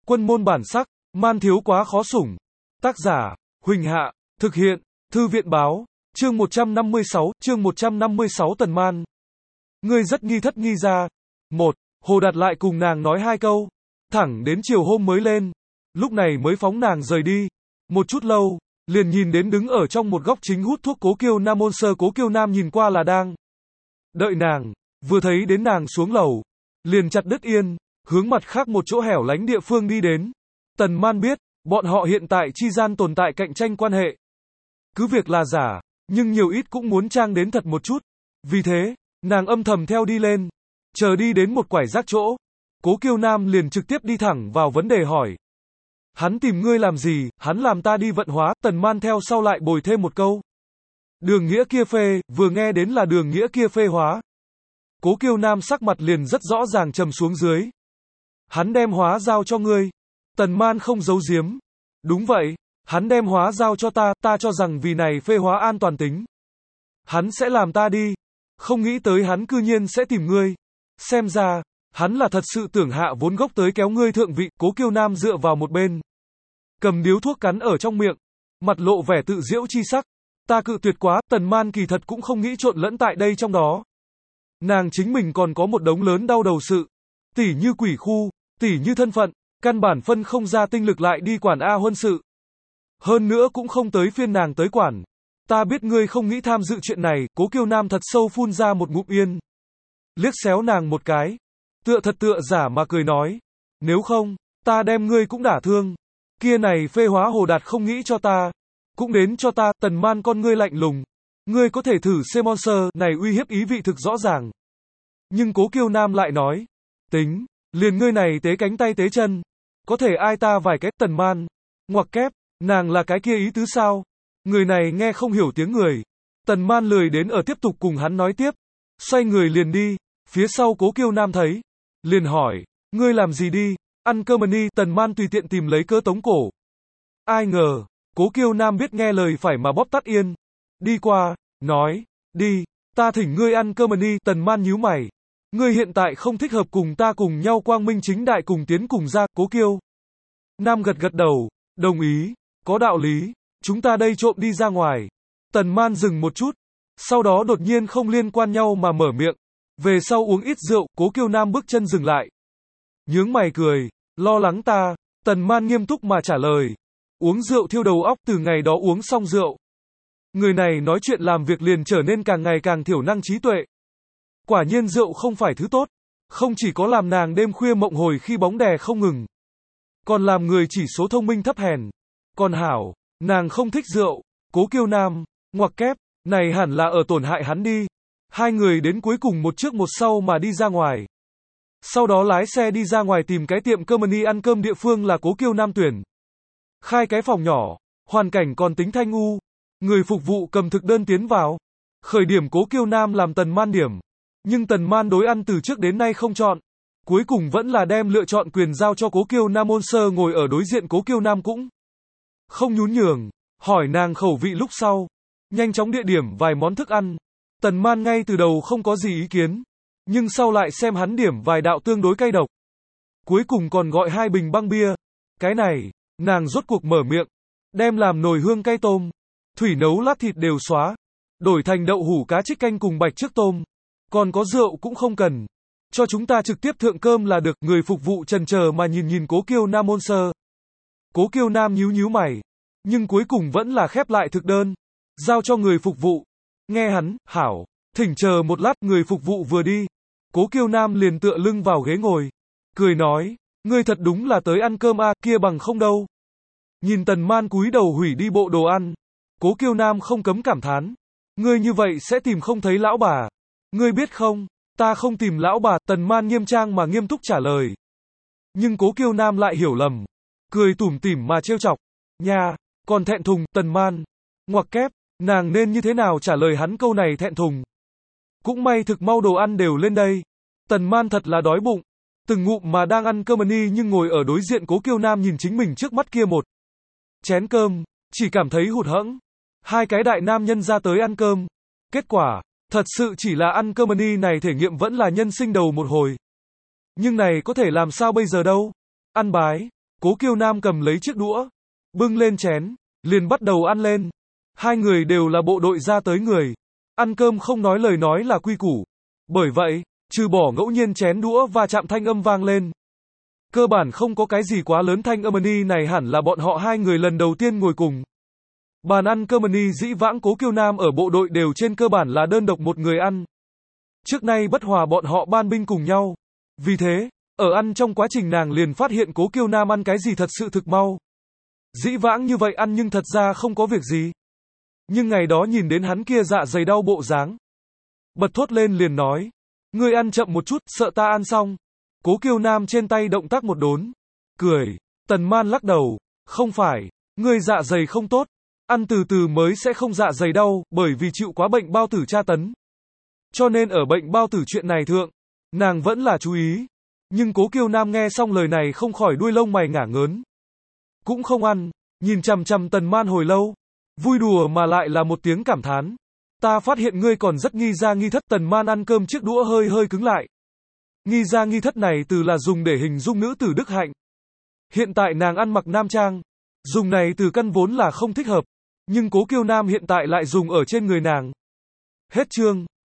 Quân môn bản sắc, man thiếu quá khó sủng. Tác giả, Huỳnh Hạ, thực hiện, Thư viện báo, chương 156 Tần Man. Ngươi rất nghi thất nghi ra. Một, Hồ Đạt lại cùng nàng nói hai câu, thẳng đến chiều hôm mới lên, lúc này mới phóng nàng rời đi. Một chút lâu, liền nhìn đến đứng ở trong một góc chính hút thuốc Cố Kiêu Nam ôn sơ. Cố Kiêu Nam nhìn qua là đang đợi nàng, vừa thấy đến nàng xuống lầu, liền chặt đứt yên, hướng mặt khác một chỗ hẻo lánh địa phương đi đến. Tần Man biết, bọn họ hiện tại chi gian tồn tại cạnh tranh quan hệ. Cứ việc là giả, nhưng nhiều ít cũng muốn trang đến thật một chút. Vì thế, nàng âm thầm theo đi lên, chờ đi đến một quải rác chỗ. Cố Kiêu Nam liền trực tiếp đi thẳng vào vấn đề hỏi. Hắn tìm ngươi làm gì, hắn làm ta đi vận hóa. Tần Man theo sau lại bồi thêm một câu. Đường nghĩa kia phê, vừa nghe đến là đường nghĩa kia phê hóa. Cố Kiêu Nam sắc mặt liền rất rõ ràng trầm xuống dưới. Hắn đem hóa giao cho ngươi. Tần Man không giấu giếm. Đúng vậy, hắn đem hóa giao cho ta cho rằng vì này phê hóa an toàn tính. Hắn sẽ làm ta đi. Không nghĩ tới hắn cư nhiên sẽ tìm ngươi. Xem ra, hắn là thật sự tưởng hạ vốn gốc tới kéo ngươi thượng vị. Cố Kiêu Nam dựa vào một bên, cầm điếu thuốc cắn ở trong miệng, mặt lộ vẻ tự giễu chi sắc. Ta cự tuyệt quá. Tần Man kỳ thật cũng không nghĩ trộn lẫn tại đây trong đó. Nàng chính mình còn có một đống lớn đau đầu sự. Tỉ như quỷ khu, tỉ như thân phận, căn bản phân không ra tinh lực lại đi quản A Huân sự. Hơn nữa cũng không tới phiên nàng tới quản. Ta biết ngươi không nghĩ tham dự chuyện này. Cố Kiêu Nam thật sâu phun ra một ngụm yên. Liếc xéo nàng một cái, tựa thật tựa giả mà cười nói. Nếu không, ta đem ngươi cũng đả thương. Kia này phê hóa Hồ Đạt không nghĩ cho ta, cũng đến cho ta. Tần Man con ngươi lạnh lùng. Ngươi có thể thử xem monster này uy hiếp ý vị thực rõ ràng. Nhưng Cố Kiêu Nam lại nói. Tính, liền ngươi này tế cánh tay tế chân, có thể ai ta vài cái. Tần Man, ngoặc kép, nàng là cái kia ý tứ sao? Người này nghe không hiểu tiếng người. Tần Man lười đến ở tiếp tục cùng hắn nói tiếp, xoay người liền đi. Phía sau Cố Kiêu Nam thấy, liền hỏi, ngươi làm gì đi? Ăn cơm đi. Tần Man tùy tiện tìm lấy cớ tống cổ. Ai ngờ, Cố Kiêu Nam biết nghe lời phải mà bóp tắt yên. Đi qua, nói, đi, ta thỉnh ngươi ăn cơm đi. Tần Man nhíu mày. Ngươi hiện tại không thích hợp cùng ta cùng nhau quang minh chính đại cùng tiến cùng ra. Cố Kiêu Nam gật gật đầu, đồng ý, có đạo lý, chúng ta đây trộm đi ra ngoài. Tần Man dừng một chút, sau đó đột nhiên không liên quan nhau mà mở miệng. Về sau uống ít rượu. Cố Kiêu Nam bước chân dừng lại, nhướng mày cười, lo lắng ta. Tần Man nghiêm túc mà trả lời. Uống rượu thiêu đầu óc. Từ ngày đó uống xong rượu, người này nói chuyện làm việc liền trở nên càng ngày càng thiểu năng trí tuệ. Quả nhiên rượu không phải thứ tốt, không chỉ có làm nàng đêm khuya mộng hồi khi bóng đè không ngừng, còn làm người chỉ số thông minh thấp hèn. Còn hảo, nàng không thích rượu. Cố Kiêu Nam, ngoặc kép, này hẳn là ở tổn hại hắn đi. Hai người đến cuối cùng một trước một sau mà đi ra ngoài. Sau đó lái xe đi ra ngoài tìm cái tiệm cơm đi ăn cơm địa phương là Cố Kiêu Nam tuyển. Khai cái phòng nhỏ, hoàn cảnh còn tính thanh u. Người phục vụ cầm thực đơn tiến vào. Khởi điểm Cố Kiêu Nam làm Tần Man điểm, nhưng Tần Man đối ăn từ trước đến nay không chọn. Cuối cùng vẫn là đem lựa chọn quyền giao cho Cố Kiêu Nam ôn sơ. Ngồi ở đối diện Cố Kiêu Nam cũng không nhún nhường, hỏi nàng khẩu vị lúc sau, nhanh chóng địa điểm vài món thức ăn. Tần Man ngay từ đầu không có gì ý kiến, nhưng sau lại xem hắn điểm vài đạo tương đối cay độc, cuối cùng còn gọi 2 bình băng bia. Cái này, nàng rốt cuộc mở miệng, đem làm nồi hương cay tôm, thủy nấu lát thịt đều xóa, đổi thành đậu hủ cá trích canh cùng bạch trước tôm, còn có rượu cũng không cần, cho chúng ta trực tiếp thượng cơm là được. Người phục vụ chần chờ mà nhìn Cố Kiêu Nam ôn sơ. Cố Kiêu Nam nhíu mày, nhưng cuối cùng vẫn là khép lại thực đơn, giao cho người phục vụ. Nghe hắn, hảo, thỉnh chờ một lát. Người phục vụ vừa đi, Cố Kiêu Nam liền tựa lưng vào ghế ngồi, cười nói, ngươi thật đúng là tới ăn cơm a, kia bằng không đâu. Nhìn Tần Man cúi đầu hủy đi bộ đồ ăn, Cố Kiêu Nam không cấm cảm thán, ngươi như vậy sẽ tìm không thấy lão bà. Ngươi biết không, ta không tìm lão bà. Tần Man nghiêm trang mà nghiêm túc trả lời. Nhưng Cố Kiêu Nam lại hiểu lầm, cười tủm tỉm mà trêu chọc. Nha, còn thẹn thùng. Tần Man, ngoặc kép, nàng nên như thế nào trả lời hắn câu này thẹn thùng. Cũng may thực mau đồ ăn đều lên đây. Tần Man thật là đói bụng, từng ngụm mà đang ăn cơm ni, nhưng ngồi ở đối diện Cố Kiêu Nam nhìn chính mình trước mắt kia một chén cơm, chỉ cảm thấy hụt hẫng. Hai cái đại nam nhân ra tới ăn cơm, kết quả, thật sự chỉ là ăn cơm ni này thể nghiệm vẫn là nhân sinh đầu một hồi. Nhưng này có thể làm sao bây giờ đâu. Ăn bái. Cố Kiêu Nam cầm lấy chiếc đũa, bưng lên chén, liền bắt đầu ăn lên. Hai người đều là bộ đội ra tới người. Ăn cơm không nói lời nói là quy củ. Bởi vậy, trừ bỏ ngẫu nhiên chén đũa và chạm thanh âm vang lên. Cơ bản không có cái gì quá lớn, thanh âm này hẳn là bọn họ hai người lần đầu tiên ngồi cùng. Bàn ăn cơm dĩ vãng Cố Kiêu Nam ở bộ đội đều trên cơ bản là đơn độc một người ăn. Trước nay bất hòa bọn họ ban binh cùng nhau. Vì thế, ở ăn trong quá trình nàng liền phát hiện Cố Kiêu Nam ăn cái gì thật sự thực mau. Dĩ vãng như vậy ăn nhưng thật ra không có việc gì. Nhưng ngày đó nhìn đến hắn kia dạ dày đau bộ dáng, bật thốt lên liền nói, ngươi ăn chậm một chút, sợ ta ăn xong. Cố Kiêu Nam trên tay động tác một đốn, cười. Tần Man lắc đầu, không phải, ngươi dạ dày không tốt, ăn từ từ mới sẽ không dạ dày đau, bởi vì chịu quá bệnh bao tử tra tấn. Cho nên ở bệnh bao tử chuyện này thượng, nàng vẫn là chú ý. Nhưng Cố Kiêu Nam nghe xong lời này không khỏi đuôi lông mày ngả ngớn. Cũng không ăn, nhìn chằm chằm Tần Man hồi lâu, vui đùa mà lại là một tiếng cảm thán. Ta phát hiện ngươi còn rất nghi ra nghi thất. Tần Man ăn cơm chiếc đũa hơi hơi cứng lại. Nghi ra nghi thất này từ là dùng để hình dung nữ tử đức hạnh. Hiện tại nàng ăn mặc nam trang, dùng này từ căn vốn là không thích hợp, nhưng Cố Kiêu Nam hiện tại lại dùng ở trên người nàng. Hết chương.